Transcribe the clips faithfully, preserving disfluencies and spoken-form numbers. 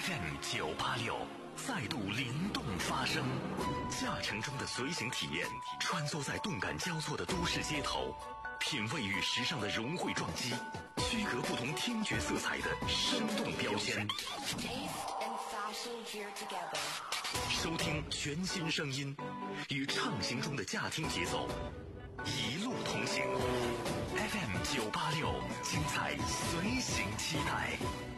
F M 九八六再度灵动发声，驾乘中的随行体验，穿梭在动感交错的都市街头，品味与时尚的融汇撞击，区隔不同听觉色彩的生动标签。收听全新声音，与畅行中的驾听节奏，一路同行。F M 九八六，精彩随行期待。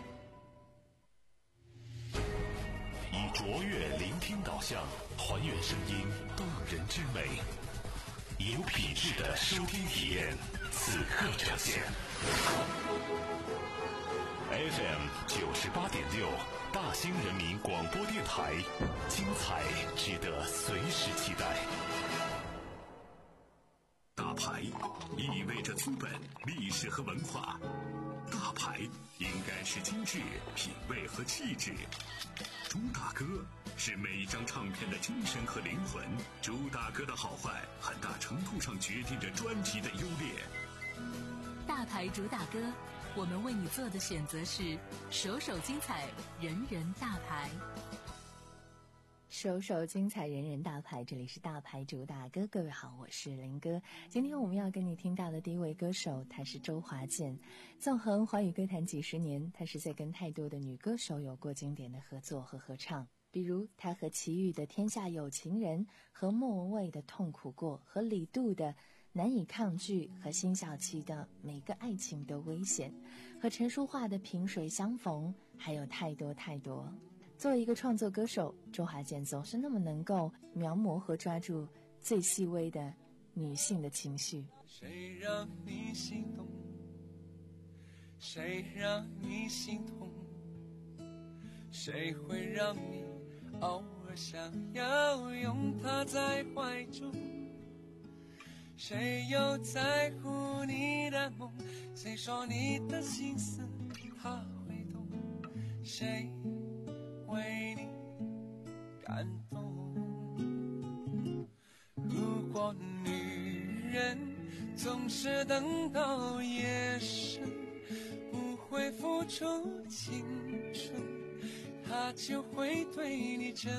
以卓越聆听导向，还原声音动人之美，有品质的收听体验，此刻呈现。F M 九十八点六，大兴人民广播电台，精彩值得随时期待。大牌意味着资本、历史和文化，大牌应该是精致、品味和气质。朱大哥是每一张唱片的精神和灵魂，朱大哥的好坏很大程度上决定着专辑的优劣。 大牌主打歌，我们为你做的选择是首首精彩，人人大牌。 首首精彩，人人大牌，这里是大牌主打歌。各位好，我是林哥。今天我们要跟你听到的第一位歌手，他是周华健。纵横华语歌坛几十年，他是在跟太多的女歌手有过经典的合作和合唱，比如他和齐豫的《天下有情人》，和莫文蔚的《痛苦过》，和李杜的《难以抗拒》，和辛晓琪的《每个爱情都危险》，和陈淑桦的《萍水相逢》，还有太多太多。作为一个创作歌手，周华健总是那么能够描摹和抓住最细微的女性的情绪。 谁让你心动，谁让你心痛，谁会让你偶尔想要拥他在怀中，谁又在乎你的梦，谁说你的心思他会懂，谁为你感动。如果女人总是等到夜深不会付出青春，她就会对你真、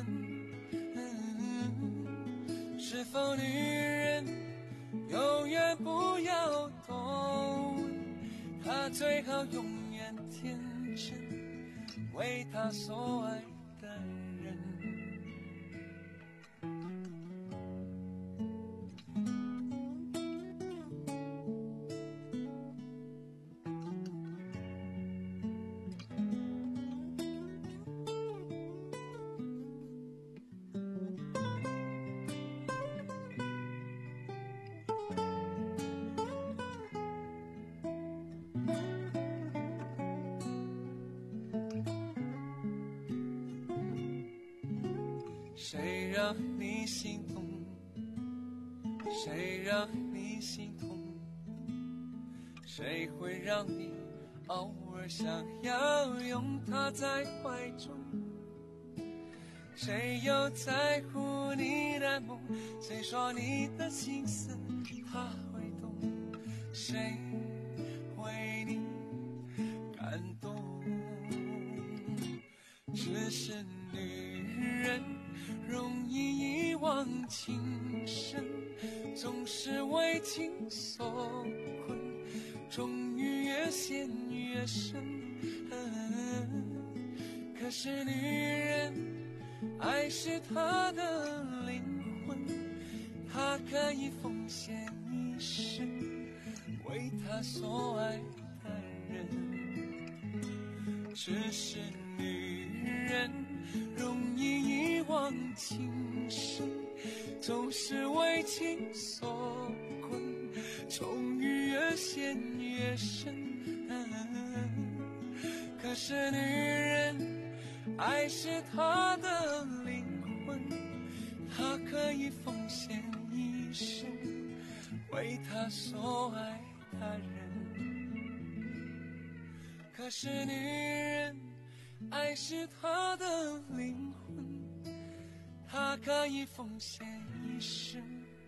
嗯、是否女人永远不要多问，她最好永远天真，为他所爱的人。谁让你心动，谁让你心痛，谁会让你偶尔想要拥他在怀中，谁又在乎你的梦，谁说你的心思他会懂，谁为你感动。只是女人容易遗忘情深，总是为情所困，终于越陷越深、嗯、可是女人爱是她的灵魂，她可以奉献一生为她所爱的人。只是女人容易遗忘情深，总是为情所困，终于越陷越深、嗯、可是女人爱是她的灵魂，她可以奉献一生为她所爱的人。可是女人爱是她的灵魂，她可以奉献一生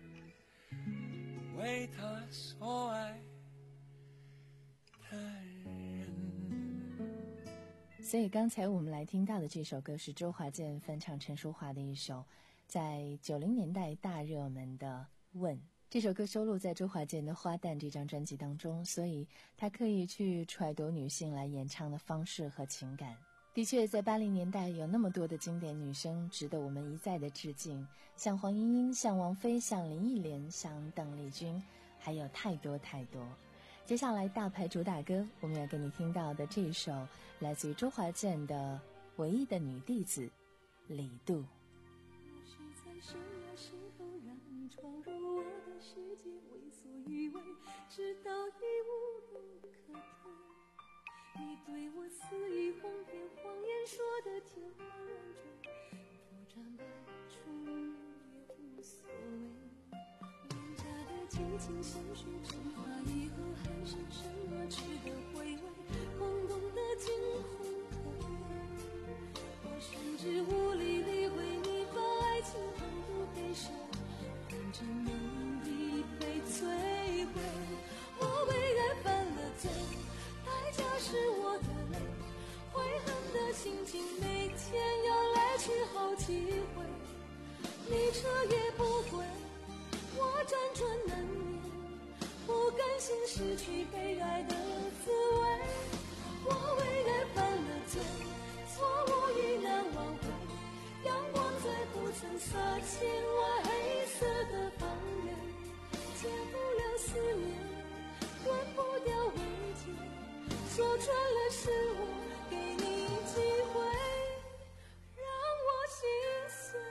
为她所爱的人。 所以刚才我们来听到的这首歌是周华健翻唱陈淑桦的一首在九零年代大热门的《问》。这首歌收录在周华健的《花旦》这张专辑当中，所以他刻意去揣度女性来演唱的方式和情感。的确，在八零年代有那么多的经典女声值得我们一再的致敬，像黄莺莺，像王菲，像林忆莲，像邓丽君，还有太多太多。接下来大牌主打歌，我们要给你听到的这一首来自于周华健的《唯一的女弟子》李杜。 是在什么时候让你闯入我的世界，为所欲为，直到已无路可退。你对我肆意谎言，谎言说的天花乱坠，不转百出也无所谓。廉价的激情像水蒸发以后，还剩什么值得回味？空洞的惊鸿可悲，我甚至无力理会你把爱情横渡悲伤，反正梦已被摧毁。我为爱犯了罪，代价是我的泪，悔恨的心情每天要来去好几回。你彻夜不归，我辗转难眠，不甘心失去被爱的滋味。我为爱犯了罪，错误已难挽回，阳光再不曾洒进我黑色的房檐，戒不了思念，断不掉慰藉，说穿了是我给你机会，让我心碎。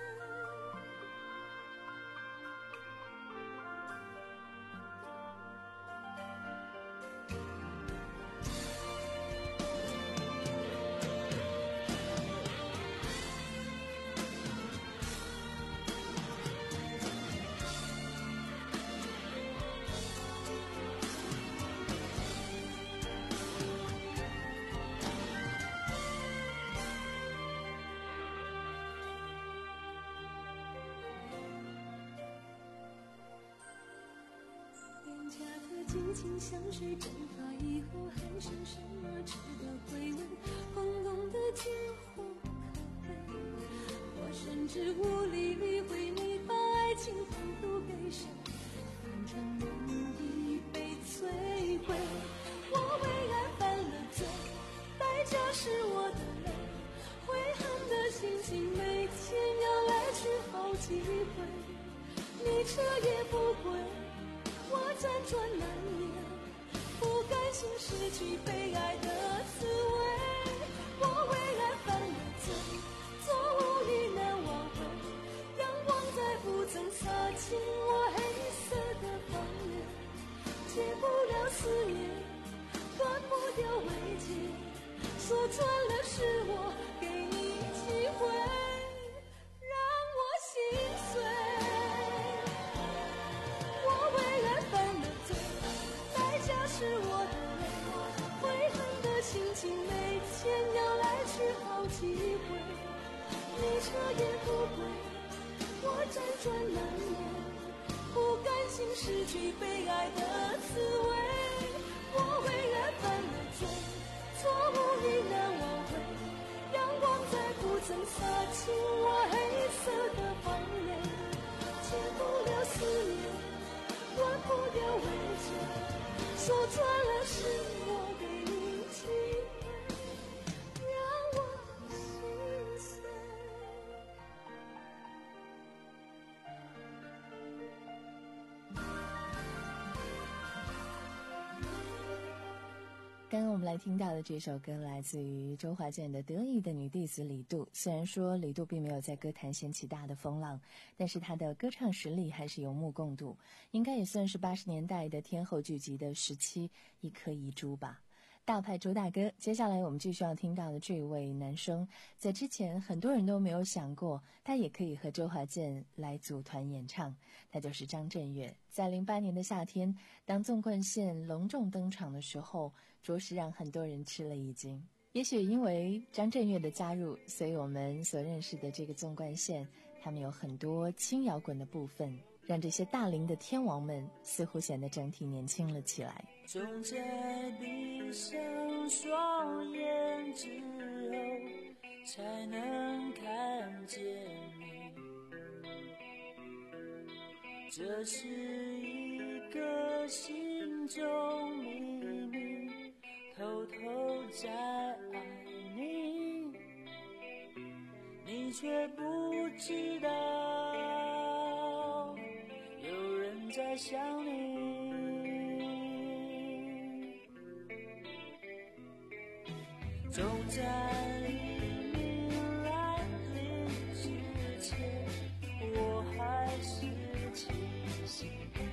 廉价的激情像水蒸发以后，还剩什么值得回味？空洞的惊鸿可悲，我甚至无力理会你把爱情横渡悲伤，反正梦已被摧毁。我为爱犯了罪，代价是我的泪，悔恨的心情每天要来去好几回。你彻夜不归，我辗转难眠，不甘心失去被爱的滋味。我为爱犯了罪，错误已难挽回，阳光再不曾洒进我黑色的房檐，戒不了思念，断不掉慰藉，说穿了是我给你机会，让我心碎。是我的泪，悔恨的心情每天要来去好几回。你彻夜不归，我辗转难眠，不甘心失去被爱的滋味。我为爱犯了罪，错误已难挽回，阳光再不曾洒进我黑色的房檐，戒不了思念，断不掉慰藉，说穿了是我给你机会，让我心碎。 刚刚我们来听到的这首歌来自于周华健的《得意的女弟子李杜》。虽然说李杜并没有在歌坛掀起大的风浪，但是她的歌唱实力还是有目共睹，应该也算是八十年代的天后聚集的时期一颗遗珠吧。大牌主打歌，接下来我们继续要听到的这位男生，在之前很多人都没有想过他也可以和周华健来组团演唱，他就是张震岳。在零八年的夏天，当纵贯线隆重登场的时候，着实让很多人吃了一惊。也许因为张震岳的加入，所以我们所认识的这个纵贯线，他们有很多轻摇滚的部分，让这些大龄的天王们似乎显得整体年轻了起来。 从这闭上双眼之才能看见你。这是一个心中秘密，偷偷在爱你，你却不知道有人在想你。总在黎明来临之前，我还是清醒。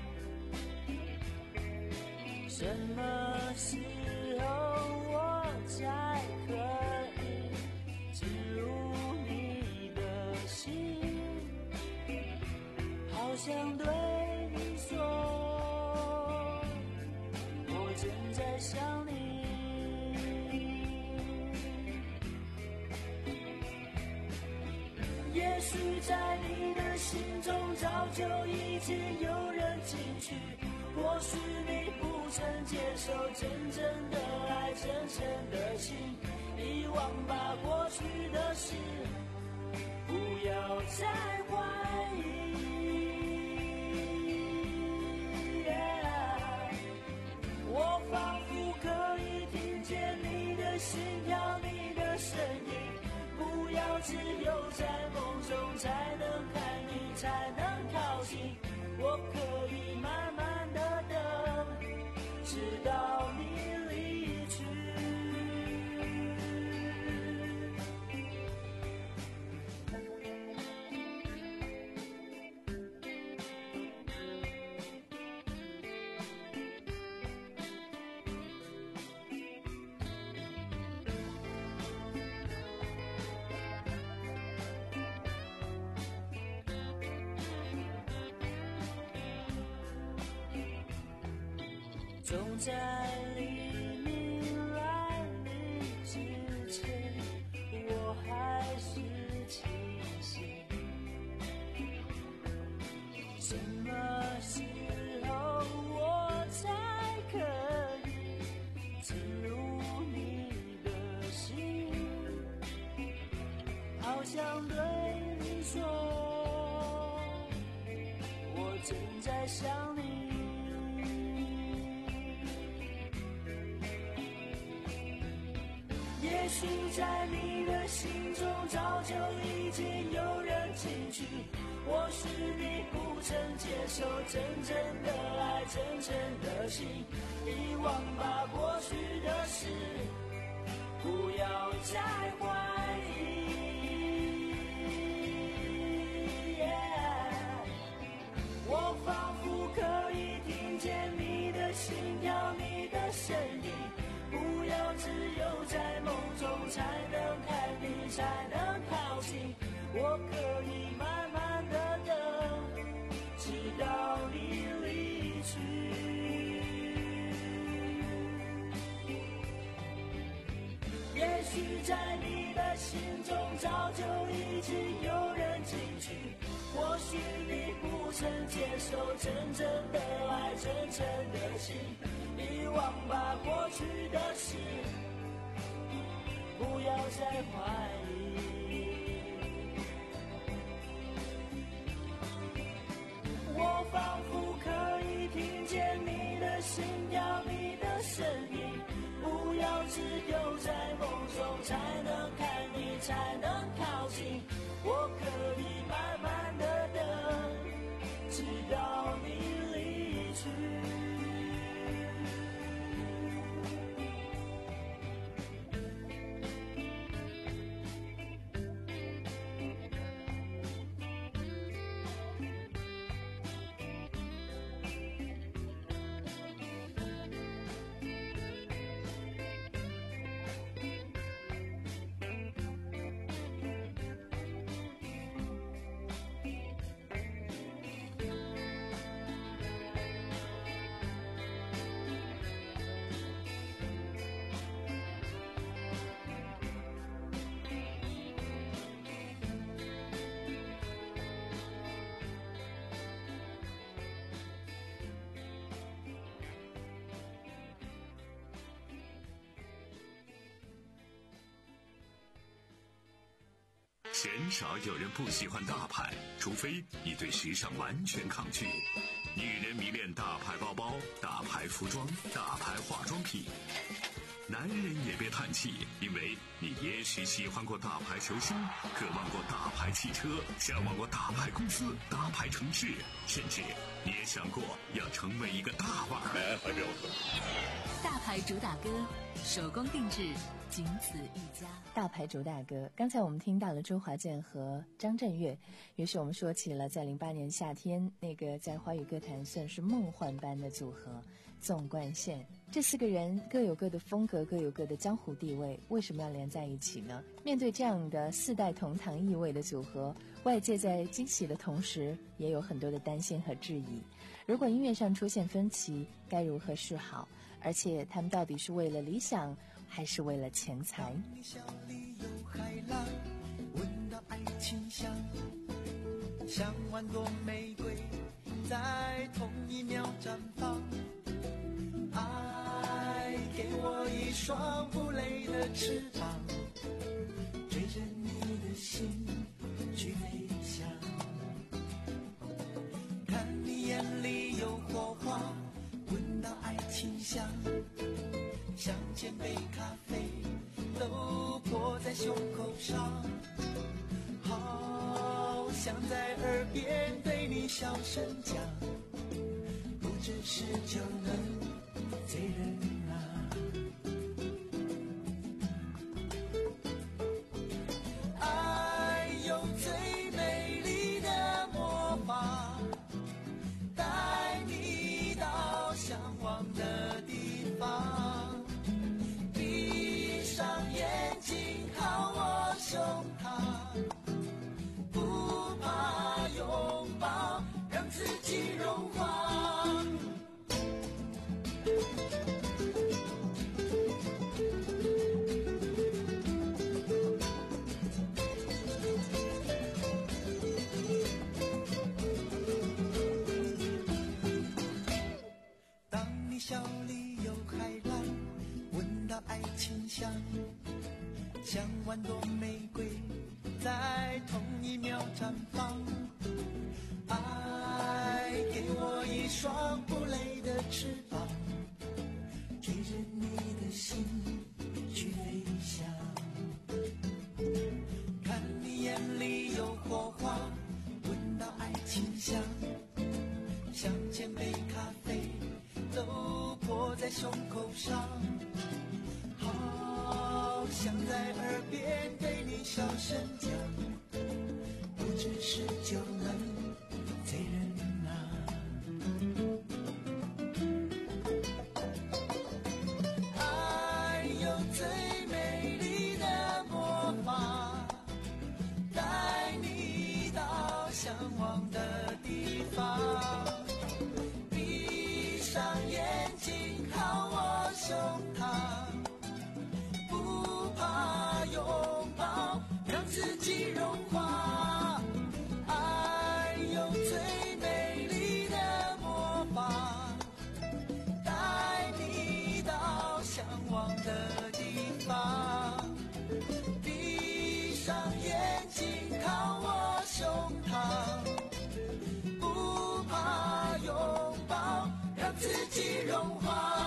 什么时候我才可以进入你的心？好想对你说，我正在想你。也许在你的心中早就已经有人进去，或许你不曾接受真正的爱，真诚的心，遗忘吧过去的事，不要再怀疑。Yeah, 我仿佛可以听见你的心跳，你的声音，不要只有在梦中才能看你，才能靠近。我可以慢慢的等，直到你离去。总在黎明来临之前，我还是清醒。什么时候我才可以进入你的心？好想对你说，我正在想你。也许在你的心中早就已经有人进去，或许你不曾接受真正的爱，真诚的心，遗忘吧过去的事，不要再怀疑。Yeah, 我仿佛可以听见你的心跳，你的声音，不要只有在梦中才能看你，才能靠近。我可以慢慢的等，直到你离去。也许在你的心中早就已经有人进去，或许你不曾接受真正的爱，真诚的心，遗忘吧过去的事，不要再怀疑。我仿佛可以听见你的心跳，你的声音，不要只有在梦中才能看你，才能靠近。我可以慢慢的等，直到你离去。 鲜少有人不喜欢大牌，除非你对时尚完全抗拒。女人迷恋大牌包包、大牌服装、大牌化妆品。男人也别叹气，因为你也许喜欢过大牌球星，渴望过大牌汽车，向往过大牌公司、大牌城市，甚至你也想过要成为一个大腕儿。还标准。 大牌主打歌，手工定制，仅此一家。 大牌主打歌，刚才我们听到了周华健和张震岳，于是我们说起了在零八年夏天那个在华语歌坛算是梦幻般的组合纵贯线。这四个人各有各的风格，各有各的江湖地位，为什么要连在一起呢？面对这样的四代同堂意味的组合，外界在惊喜的同时也有很多的担心和质疑。如果音乐上出现分歧，该如何是好？而且他们到底是为了理想还是为了钱财？ 你笑里有海浪，闻到爱情香，像万朵玫瑰在同一秒绽放。爱给我一双不累的翅膀，追着你的心去飞翔。看你眼里有火花，闻到爱情香，像千杯咖啡都泼在胸口上，好想在耳边对你小声讲，不只是酒能醉人啊。爱有最美丽的魔法，带你到向往的地方，闭上眼睛靠我胸膛，不怕拥抱，让自己融化。笑里有海浪，闻到爱情香，像万朵玫瑰在同一秒绽放。爱给我一双不累的翅膀，追着你的心去飞翔。看你眼里有火花，闻到爱情香，像千杯咖啡都泼在胸口上，好想在耳边对你小声讲，不只是酒能醉人啊。爱有最美丽的魔法，带你到向往的地方，闭上眼睛靠我胸膛，不怕拥抱，让自己融化。爱有最美丽的魔法，带你到向往的地方，闭上眼睛靠我胸膛，不怕拥抱，让自己融化。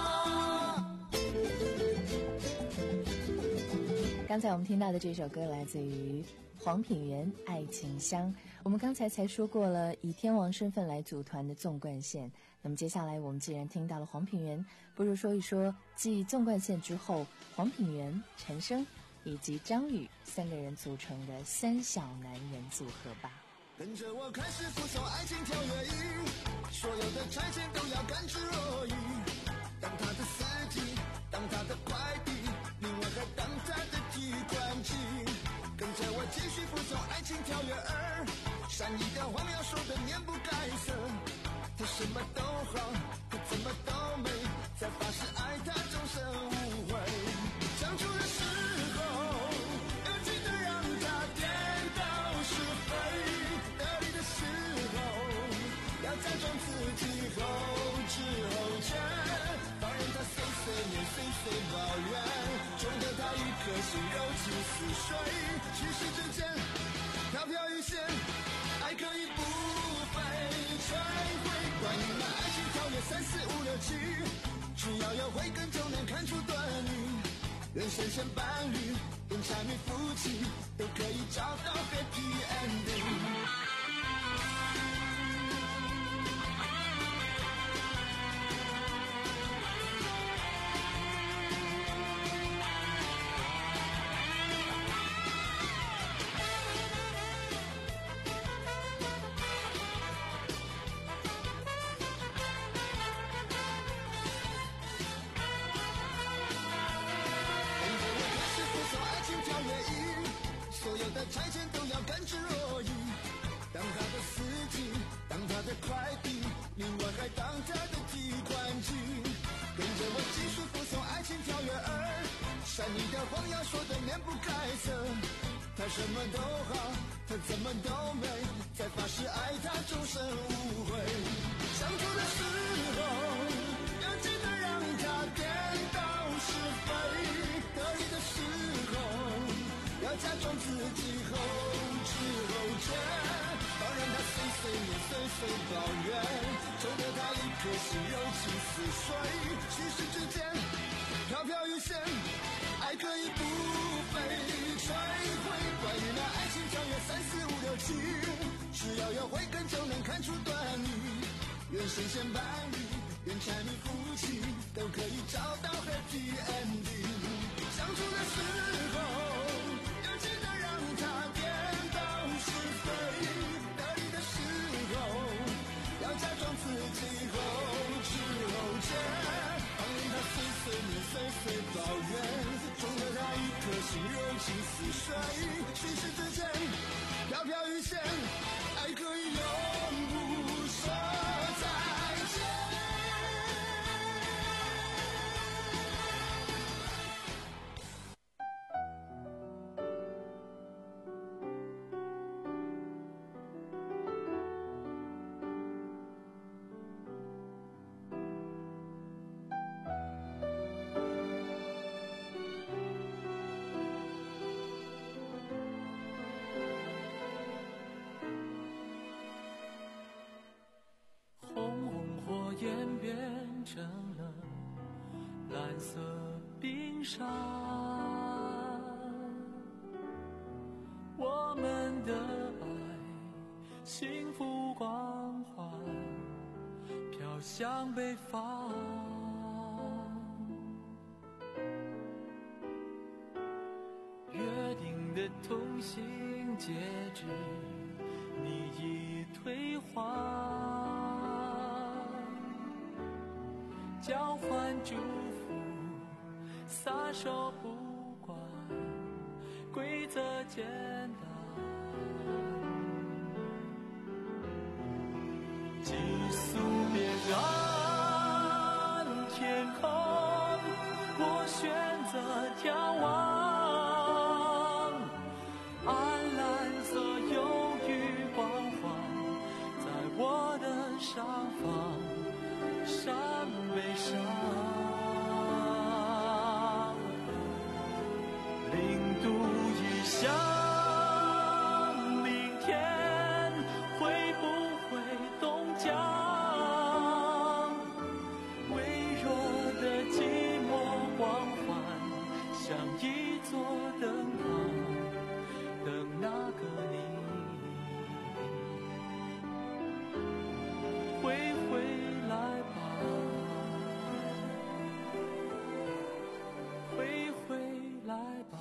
刚才我们听到的这首歌来自于黄品源《爱情香》。我们刚才才说过了以天王身份来组团的纵贯线，那么接下来我们既然听到了黄品源，不如说一说继纵贯线之后黄品源、陈升以及张宇三个人组成的三小男人组合吧。 跟着我开始附送爱情跳跃仪，所有的拆迁都要甘之若饴。当他的司机，当他的快递，另外还当他的提款机。跟着我继续附送爱情跳跃儿，善意的谎要说的面不改色。他什么都好，他怎么都美，才发誓爱他终身无悔。相处的时候要记得让他颠倒是非，得力的时候要假装自己后知后觉，放任他碎碎念碎碎抱怨，宠得他一颗心柔情似水。其实之间愿神仙伴侣，连柴米夫妻都可以找到 happy ending。拆迁都要甘之若饴，当他的司机，当他的快递，另外还当他的提款机。跟着我技术附送爱情跳跃儿，善意的谎谣说的面不改色。他什么都好，他怎么都美，在发誓爱他终身无悔。相处的时候要记得让他颠倒是非，得意的时候要假装自己后知后觉，放任他碎碎念碎碎抱怨，宠得他一颗心柔情似水。虚实之间飘飘欲仙，爱可以不被摧毁。关于那爱情跳跃三四五六七，只要有慧根就能看出端倪。愿神仙伴侣，愿柴米夫妻都可以找到 happy ending。相处的时候要记得让他颠倒是非，得意的时候要假装自己后知后觉，放任他碎碎念碎碎抱怨，宠得他一颗心柔情似水。虚实之间飘飘欲仙，爱可以永不说再见。 成了蓝色冰山，我们的爱幸福光环飘向北方，约定的同行戒指你已退还，交换祝福，撒手不管，规则简单。寄宿边岸天空，我选择眺望，暗蓝色忧郁光环，在我的上方。山背上，零度以下，明天会不会冻僵？微弱的寂寞光环，像一座灯塔，等那个你会回来吧。会回来吧。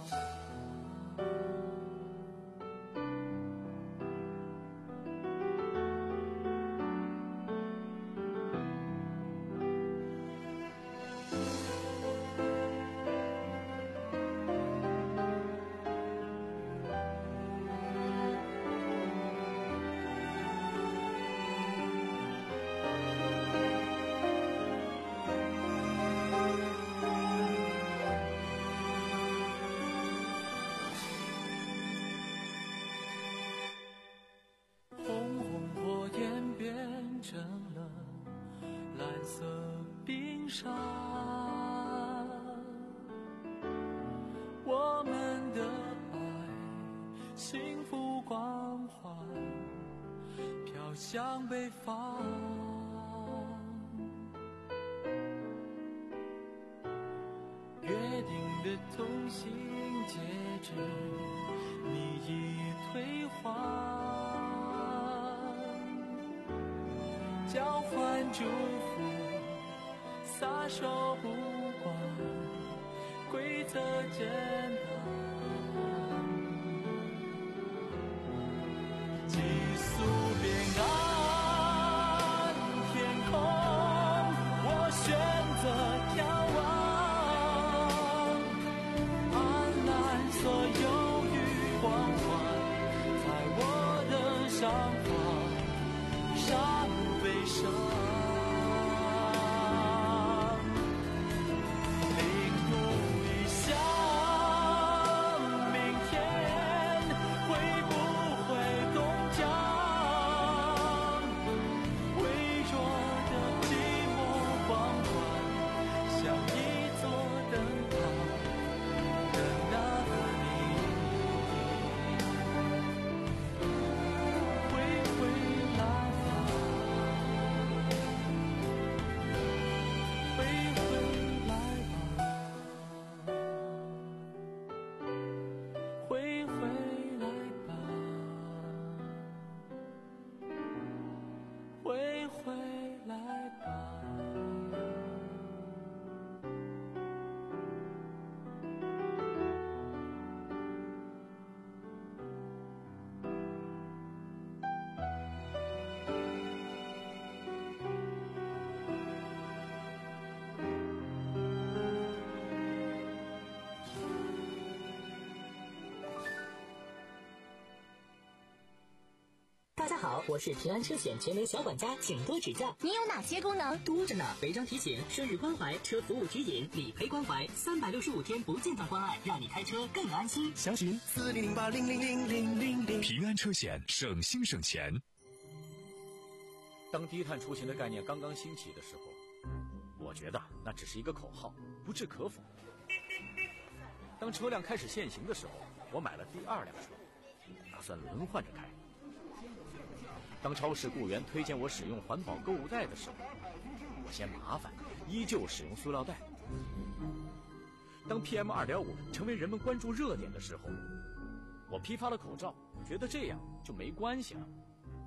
成了蓝色冰山，我们的爱幸福光环飘向北方，约定的同心结志，你已退还，交换祝福，撒手不管规则简单，寄宿边岸天空，我选择眺望，安澜所有与光环，在我的上方，杀不悲伤。 大家好，我是平安车险全能小管家，请多指教。 你有哪些功能？ 多着呢，违章提醒、生日关怀、车服务指引、理赔关怀，三百六十五天不间断关爱，让你开车更安心。 详询四零零八零零零零零零。 平安车险，省心省钱。 当低碳出行的概念刚刚兴起的时候，我觉得那只是一个口号，不置可否。当车辆开始限行的时候，我买了第二辆车，打算轮换着开。当超市雇员推荐我使用环保购物袋的时候，我嫌麻烦，依旧使用塑料袋。当 P M 二点五 成为人们关注热点的时候，我批发了口罩，觉得这样就没关系了。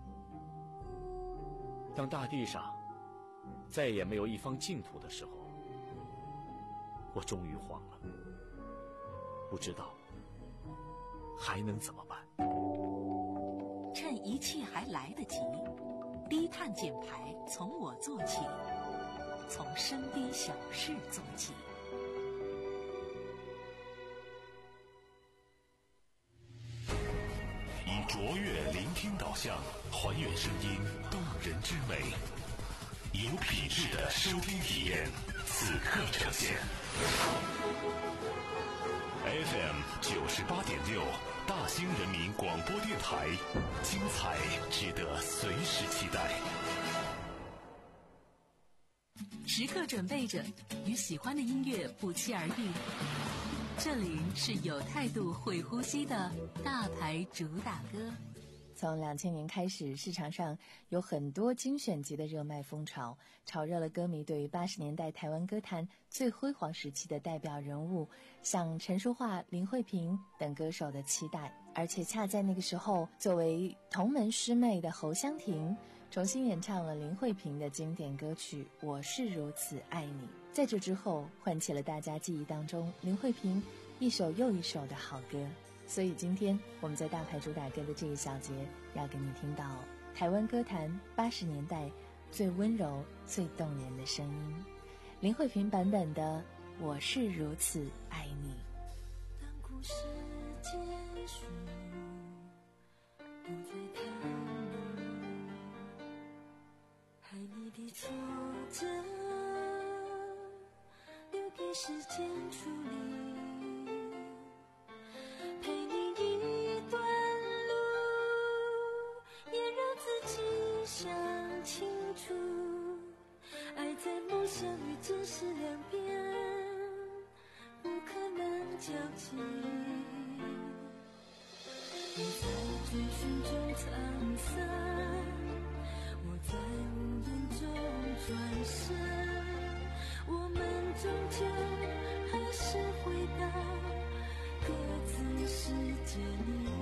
当大地上再也没有一方净土的时候，我终于慌了，不知道还能怎么办。 趁一切还来得及，低碳减排从我做起，从身边小事做起。 以卓越聆听导向，还原声音动人之美，有品质的收听体验，此刻呈现。F M 九十八点六，大兴人民广播电台，精彩值得随时期待。 时刻准备着，与喜欢的音乐不期而遇。这里是有态度、会呼吸的大牌主打歌。 从两千年开始，市场上有很多精选集的热卖风潮，炒热了歌迷对于八十年代台湾歌坛最辉煌时期的代表人物，像陈淑桦、林慧萍等歌手的期待。而且恰在那个时候，作为同门师妹的侯湘婷重新演唱了林慧萍的经典歌曲《我是如此爱你》。在这之后，唤起了大家记忆当中林慧萍一首又一首的好歌。所以今天我们在大牌主打歌的这一小节，要给你听到台湾歌坛八十年代最温柔最动人的声音，林慧萍版本的《我是如此爱你》。 当故事结束，不再谈爱你的挫折，留给时间处理。陪你一段路，也让自己想清楚，爱在梦想与真实两边，不可能交集。你在追寻中沧桑，我在无言中转身，我们终究还是回到各自世界里。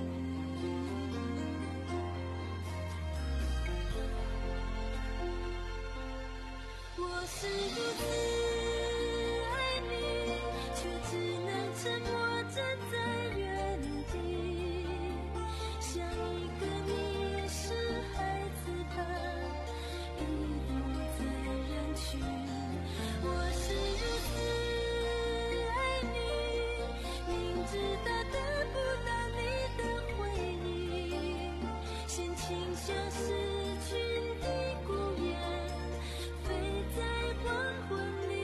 我是如此爱你，却只能沉默站在原地，像一个你是孩子般遗落在人群。我是如此爱你，明知道得不到你的回应，先倾向失去的孤雁，飞在黄昏里。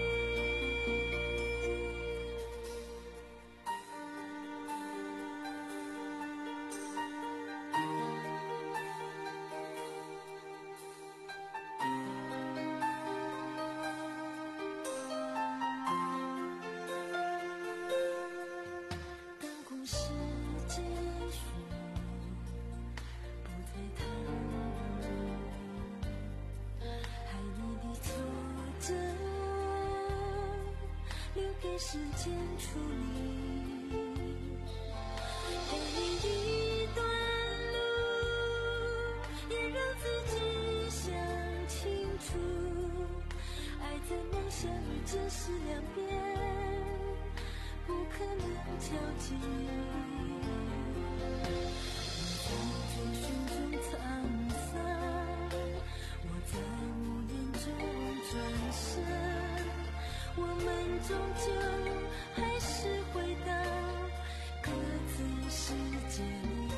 当故事结束，不再谈爱你的挫折，留给时间处理。给你一段路，也让自己想清楚，爱在梦想与真实两边，不可能交集。我在追寻中沧桑，我在无言中转身，我们终究还是回到各自世界里。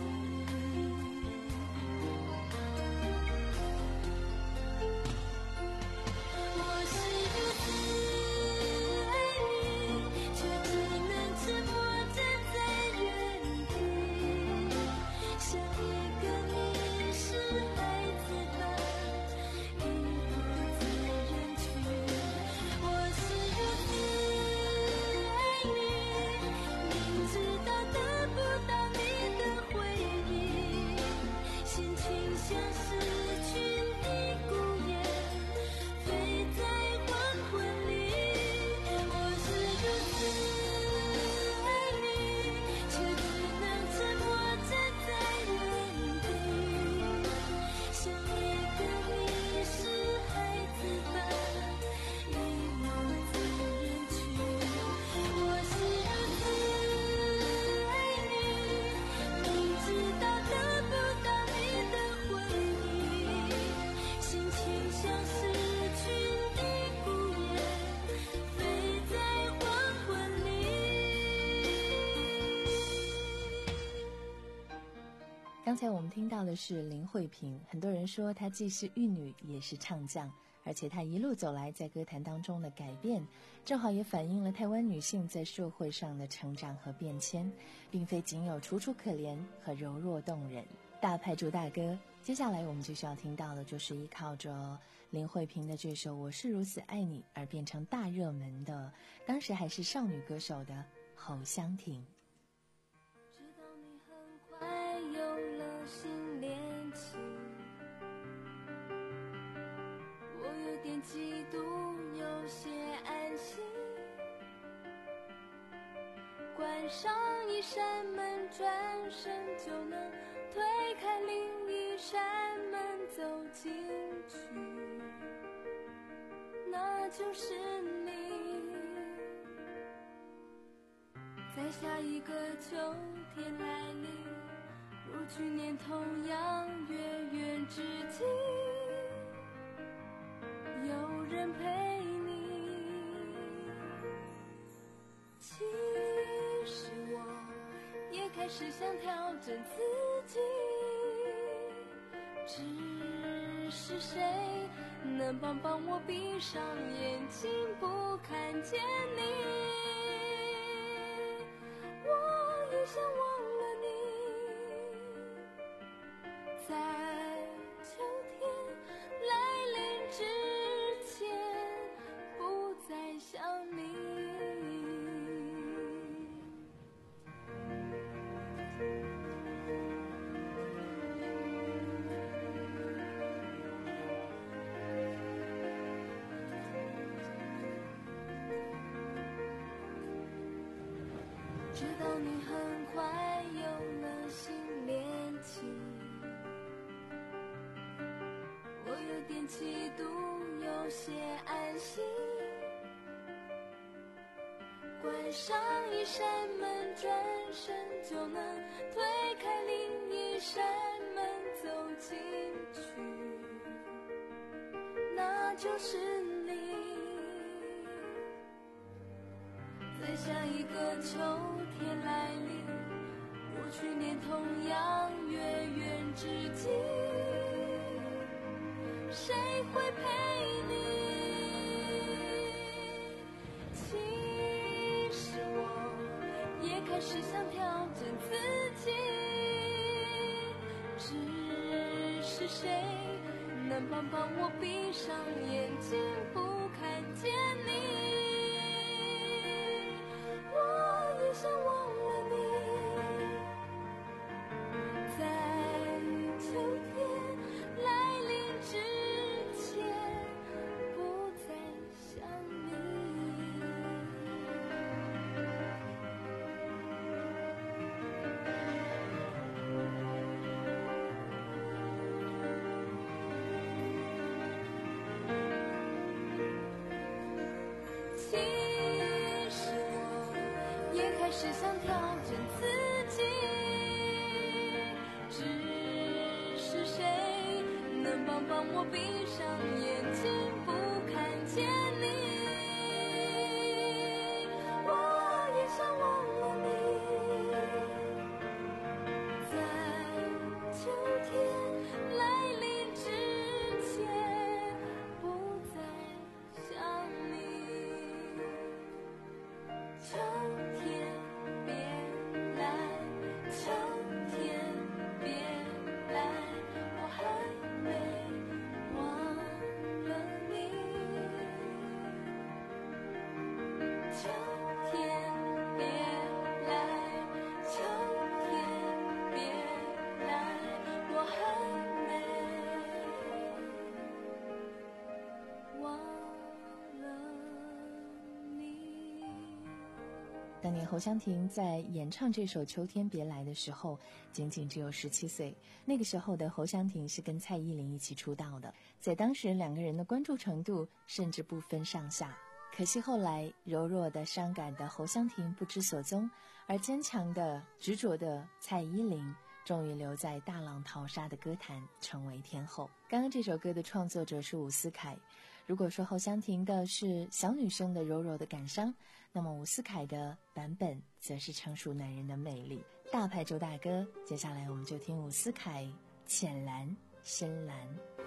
我是如此爱你，却只能沉默站在原地，像一个你是孩子般遗落在人群。我是如此爱你，明知道得不到你的回应，先倾向失去的孤雁，飞在黄昏里。我是如此爱你，却只能沉默站在原地，像一个你是孩子般遗落在人群。我是如此爱你，明知道得不到你的回应，先倾向失去的孤雁，飞在黄昏里。 刚才我们听到的是林慧萍，很多人说她既是玉女也是唱将，而且她一路走来在歌坛当中的改变，正好也反映了台湾女性在社会上的成长和变迁，并非仅有楚楚可怜和柔弱动人。大牌主大歌，接下来我们就需要听到的就是依靠着林慧萍的这首《我是如此爱你》而变成大热门的，当时还是少女歌手的侯湘婷。 知道你很快有了新恋情，我有点嫉妒，有些安心。关上一扇门，转身就能推开另一扇门，走进去，那就是你。在下一个秋天来临，如去年同样月圆之际，有人陪你。其实我也开始想调整自己，只是谁能帮帮我闭上眼睛不看见你？我也想忘了你，在秋天来临之前不再想你。 知道你很快有了新恋情，我有点嫉妒，有些安心。关上一扇门，转身就能推开另一扇门走进去，那就是你。在下一个秋天来临，我去年同样月圆之际，谁会陪你？其实我也开始想调整自己，只是谁能帮帮我闭上眼睛不看见你？我也想忘了你，在秋天来临之前不再想你。其实我也开始想调整自己，只是谁能帮帮我闭上眼睛不看见你？我也想忘了你，在秋天来临之前不再想你。秋天别来，秋天别来，我还没忘了你。秋天别来，秋天别来，我还没忘了你。 当年侯湘婷在演唱这首《秋天别来》的时候，仅仅只有十七岁。那个时候的侯湘婷是跟蔡依林一起出道的，在当时两个人的关注程度甚至不分上下。可惜后来柔弱的、伤感的侯湘婷不知所踪，而坚强的、执着的蔡依林终于留在大浪淘沙的歌坛，成为天后。刚刚这首歌的创作者是伍思凯。如果说侯湘婷的是小女生的柔柔的感伤，那么伍思凯的版本则是成熟男人的魅力。大牌周大哥，接下来我们就听伍思凯《浅蓝深蓝》。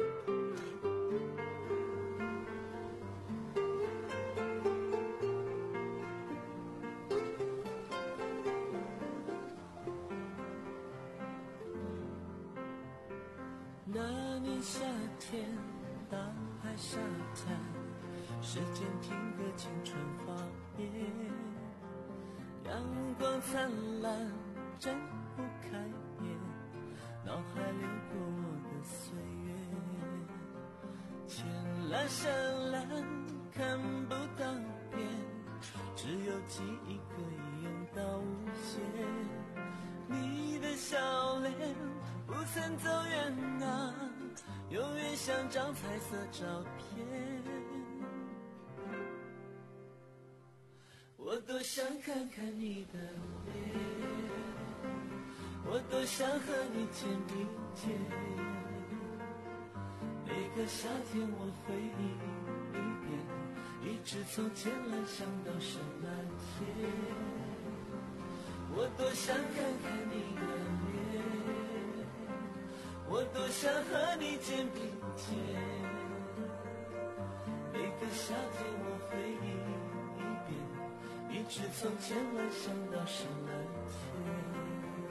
那年夏天，大海沙滩，时间停格，青春画面，阳光灿烂，睁不开眼，脑海流过我的岁月，浅蓝深蓝，看不到边，只有记忆可以用到无限。你的笑脸不曾走远啊，永远像张彩色照片。我多想看看你的脸，我多想和你肩并肩。每个夏天我回忆一遍，一直从浅蓝想到深蓝天。我多想看看你的脸，我多想和你肩并肩。每个夏天我回忆一遍，一直从浅蓝想到深蓝天。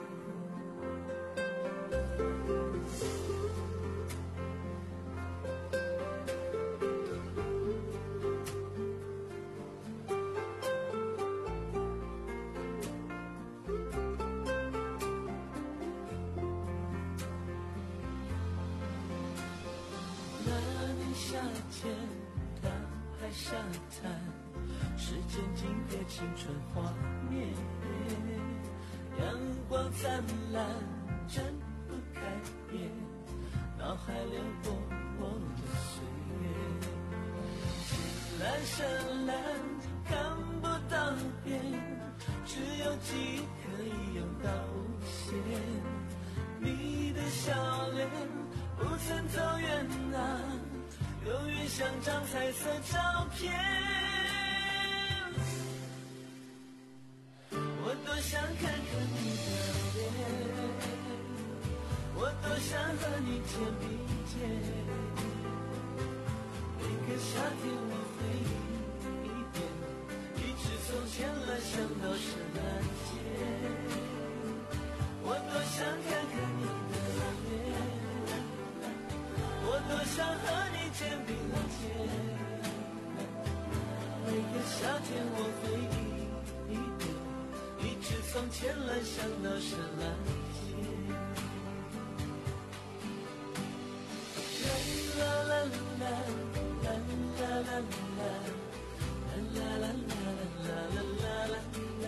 夏天，大海沙滩，时间经过青春画面， 阳光灿烂，睁不开眼，脑海流过我们的岁月。深蓝深蓝，看不到边，只有记忆可以游到无限。你的笑脸不曾走远啊，永远像张彩色照片。我多想看看你的脸，我多想和你肩并肩。每个夏天我回忆一遍，一直从前来想到是蓝天。我多想看看你的脸，我多想和你肩并肩。每个夏天我回忆一遍，一直从前来想到是蓝天。啦啦啦啦啦啦啦啦啦啦啦啦啦啦啦。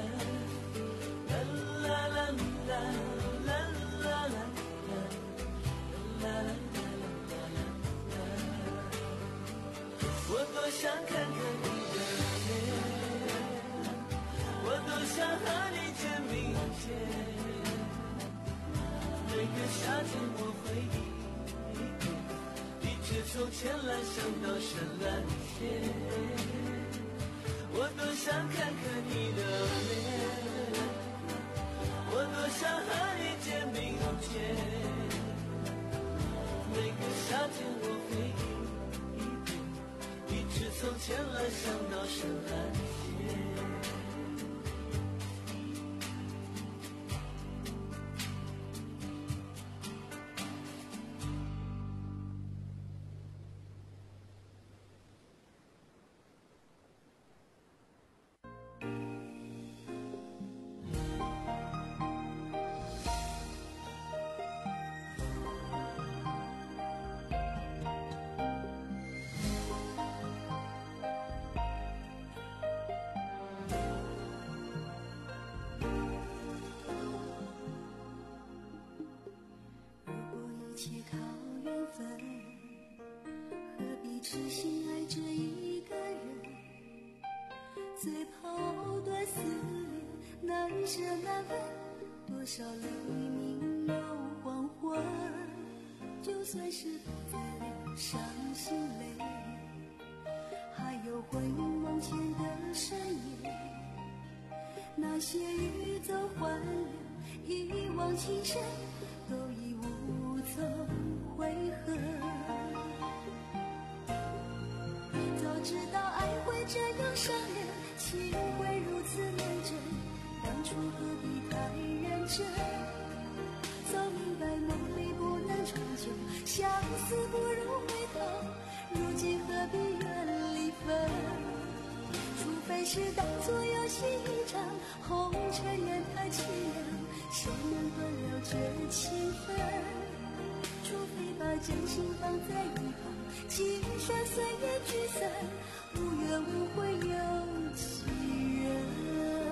我多想看看你的脸，我多想和你肩并肩。每个夏天我回忆一遍，一直从前来想到是蓝天。我多想看看你的脸，我多想和你肩并肩。每个夏天我回忆一遍，一直从前来想到是蓝天。 切靠缘分，何必痴心爱着一个人？最怕断丝连，难舍难分，多少黎明又黄昏。就算是不再流伤心泪，还有回忆梦前的深夜，那些欲走还留，一往情深，都已无从悔恨。早知道爱会这样伤人，情会如此难枕，当初何必太认真？早明白梦里不能长久，相思不如回头，如今何必怨离分？除非是当作游戏一场，红尘任它凄凉，谁能断了这情分？除非把真心放在一旁，青山岁月聚散，无怨无悔有几人？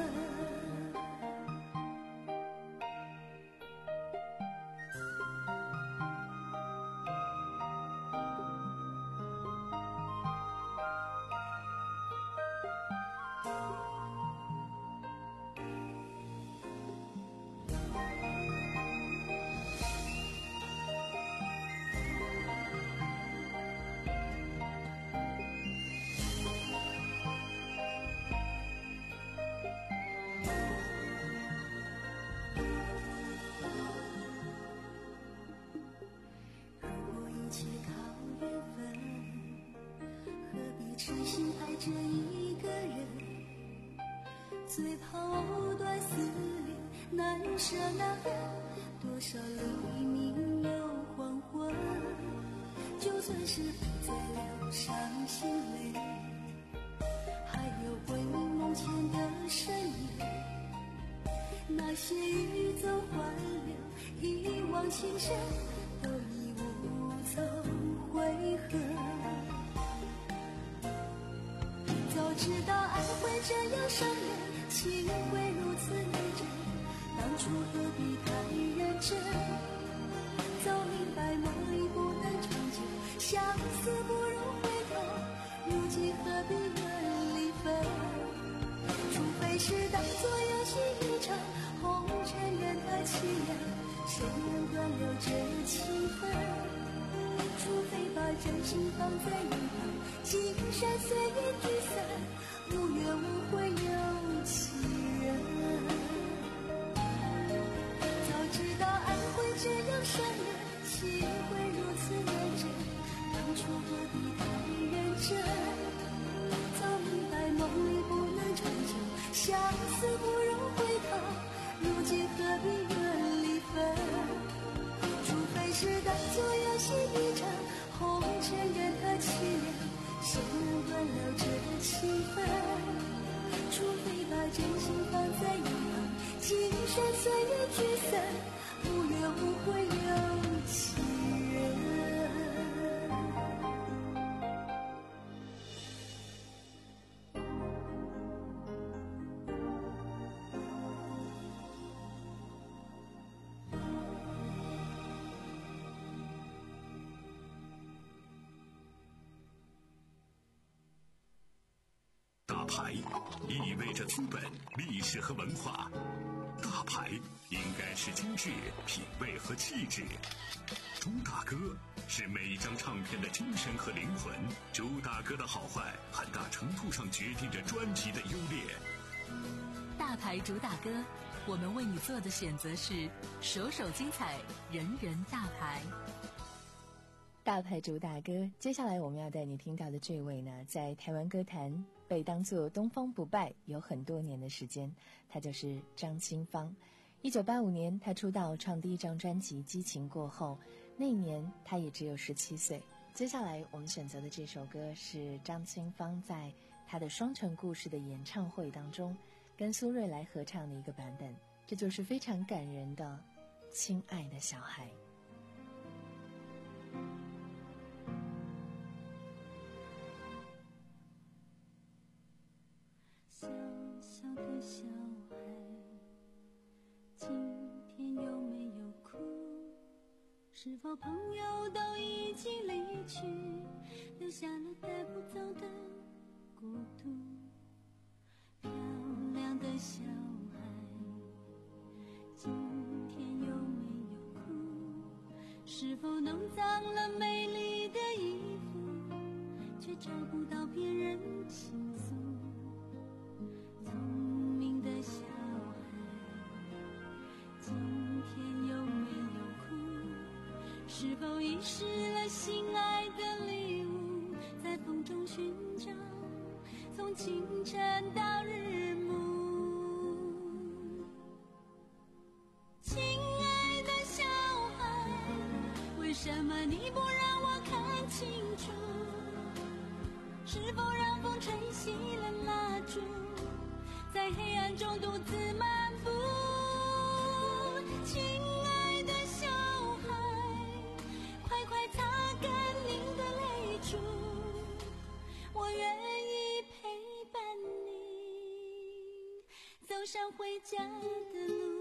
痴心爱着一个人，最怕藕断丝连，难舍难分，多少黎明又黄昏。就算是不再流伤心泪，还有回忆梦前的深夜，那些欲走还留，一往情深，都已无从悔恨。早知道爱会这样伤人，情会如此难枕， 初何必太认真？早明白梦里不能长久，相思不容回头，如今何必怨离分？除非是当作游戏一场，红尘任它凄凉，谁能断了这情分？除非把真心放在一旁，青山随月聚散，无怨无悔有情人。早知道爱会这样伤人，情会如此难枕，当初何必太认真？早明白梦里不能长久，相思不容回头，如今何必怨离分？除非是当作游戏一场，红尘任它凄凉，谁能断了这情分？除非把真心放在一旁，青山随月聚散，无怨无悔有情人。 大牌意味着资本、历史和文化，大牌应该是精致、品味和气质。朱大哥是每一张唱片的精神和灵魂，朱大哥的好坏很大程度上决定着专辑的优劣。 大牌主打歌，我们为你做的选择是首首精彩，人人大牌。 大牌主打歌，接下来我们要带你听到的这位呢，在台湾歌坛被当作东方不败有很多年的时间，他就是张清芳。一九八五年他出道唱第一张专辑《激情》过后，那一年他也只有十七岁。接下来我们选择的这首歌是张清芳在他的《双城故事》的演唱会当中跟苏芮来合唱的一个版本，这就是非常感人的《亲爱的小孩》。 小小的小孩，今天有没有哭？是否朋友都已经离去，留下了带不走的孤独？漂亮的小孩，今天有没有哭？是否弄脏了美丽的衣服，却找不到别人倾诉？聪明的小孩，今天有没有哭？是否遗失了心爱的礼物，在风中寻找，从清晨到日暮。亲爱的小孩，为什么你不让我看清楚？是否让风吹熄了蜡烛，在黑暗中独自漫步？亲爱的小孩，快快擦干您的泪珠，我愿意陪伴你走上回家的路。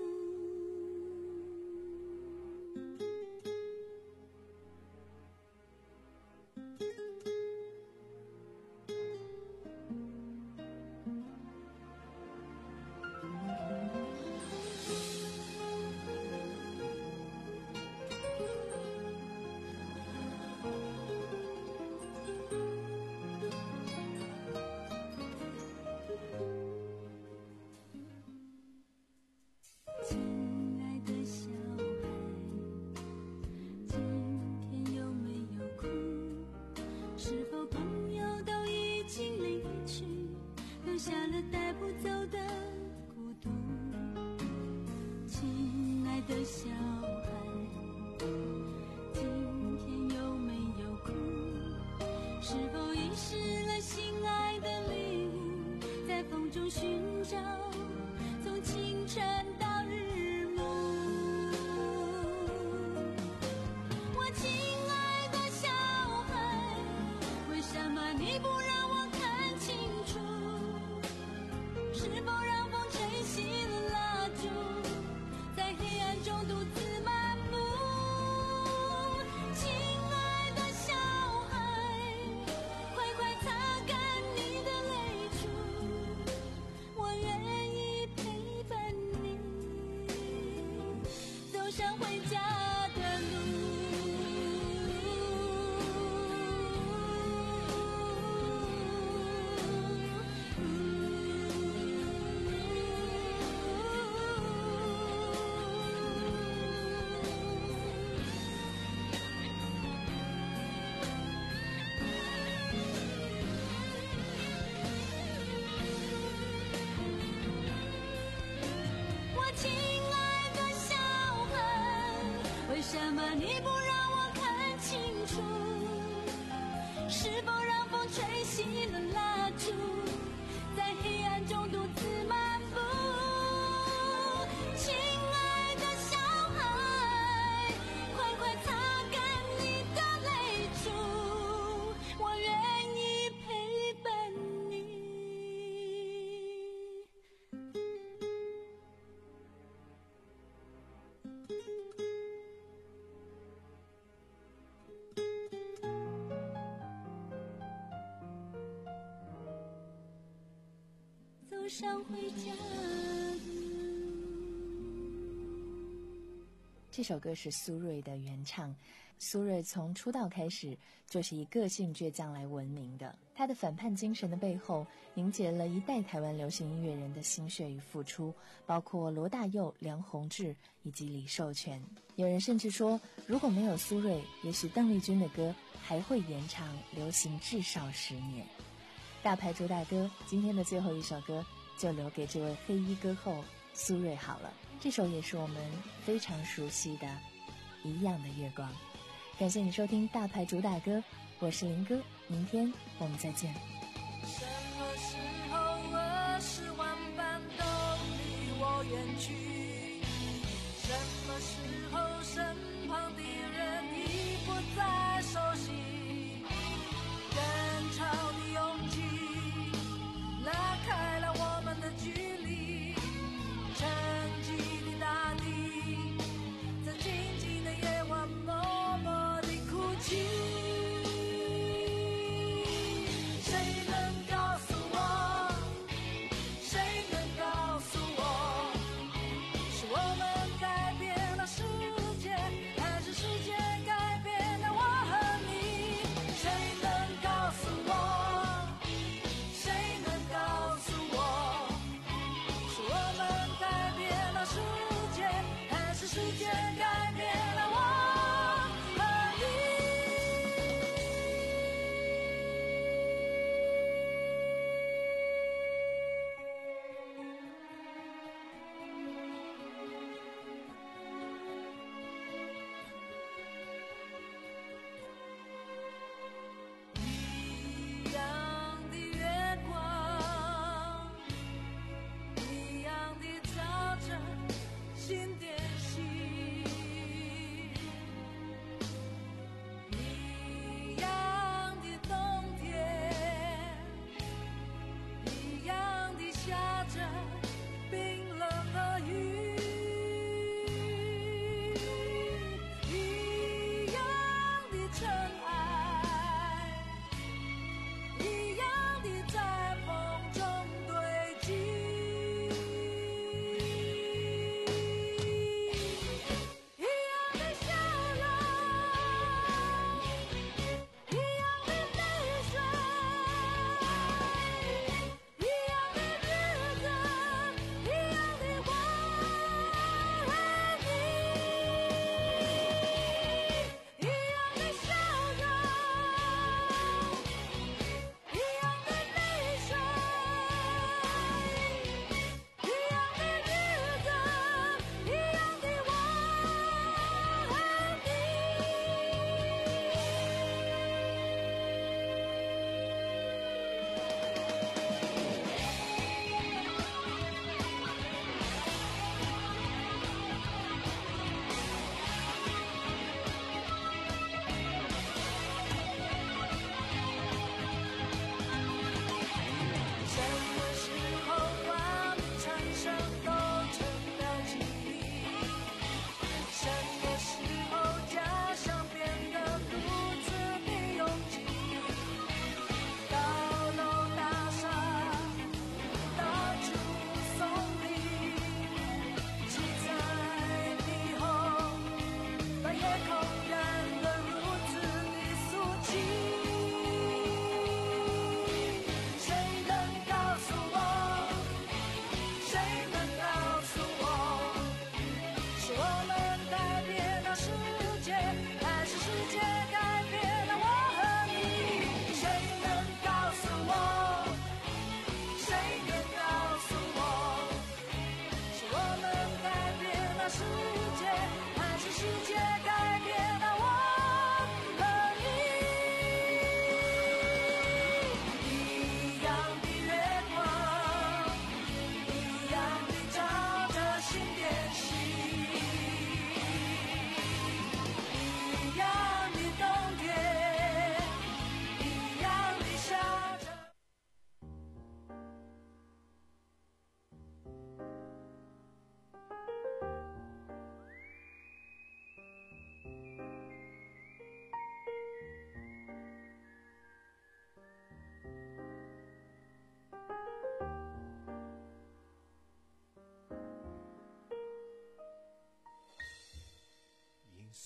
下了带不走的孤独，亲爱的小孩，今天有没有哭？是否遗失了心爱的礼物，在风中寻找，从清晨到日暮。我亲爱的小孩，为什么你不让我看清楚？是否让风吹熄了蜡烛， 上回家的路。为什么你不让我看清楚？是否让风吹熄了蜡烛，在黑暗中独自漫步？亲爱的小孩，快快擦干你的泪珠，我愿意陪伴你。走上回家的这首歌是苏芮的原唱。苏芮从出道开始就是以个性倔强来闻名的，她的反叛精神的背后凝结了一代台湾流行音乐人的心血与付出，包括罗大佑、梁弘志以及李寿全。有人甚至说，如果没有苏芮，也许邓丽君的歌还会延长流行至少十年。大牌主打歌，今天的最后一首歌就留给这位黑衣歌后苏芮好了。这首也是我们非常熟悉的《一样的月光》。感谢你收听大牌主打歌，我是林哥，明天我们再见。 什么时候二十万般都离我远去？什么时候身旁的人已不再熟悉？人潮的拥挤拉开了我们的距离，沉寂的大地在静静的夜晚默默地哭泣。谁能告诉我，谁能告诉我，是我们改变了世界，还是世界改变了我和你？谁能告诉我，谁能告诉我，是我们改变了世界，还是世界改变了我和你？一样的月光，一样的照着心电心。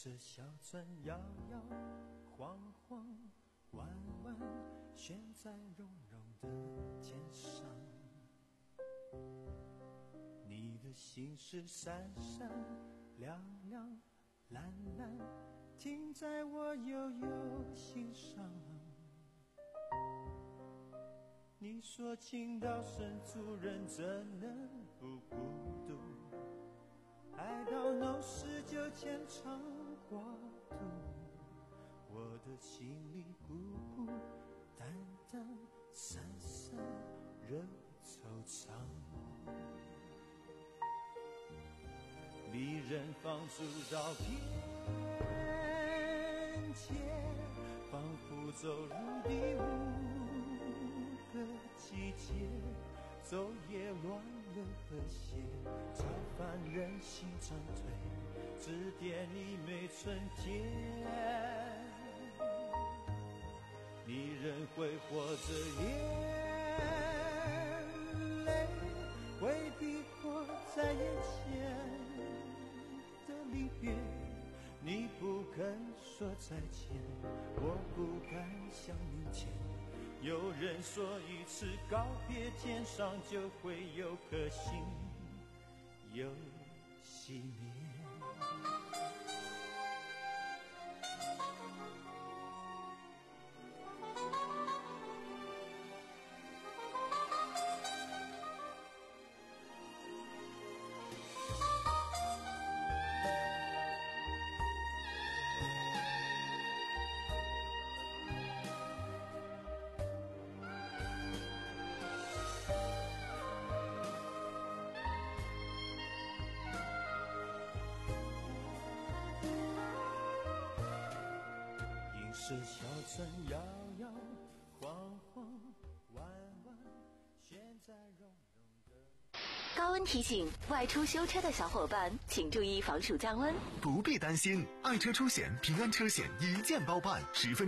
色小船摇摇晃晃，弯弯悬在绒绒的肩上。你的心事闪闪亮亮蓝蓝，停在我悠悠心上。你说情到深处人怎能不孤独，爱到浓时就牵肠挂肚，我的心里孤孤单单散散惹惆怅。离人放逐到边界，仿佛走入第五个季节，昼夜乱了和谐，超凡人心长退，指点你每春天。你仍会活着眼泪，会逼迫在眼前的离别，你不肯说再见，我不敢想明天。有人说一次告别，天上就会有颗星又熄灭。是小船摇摇晃晃，弯弯悬在绒绒的。 高温提醒：外出修车的小伙伴，请注意防暑降温。 不必担心，爱车出险平安车险一键包办，十分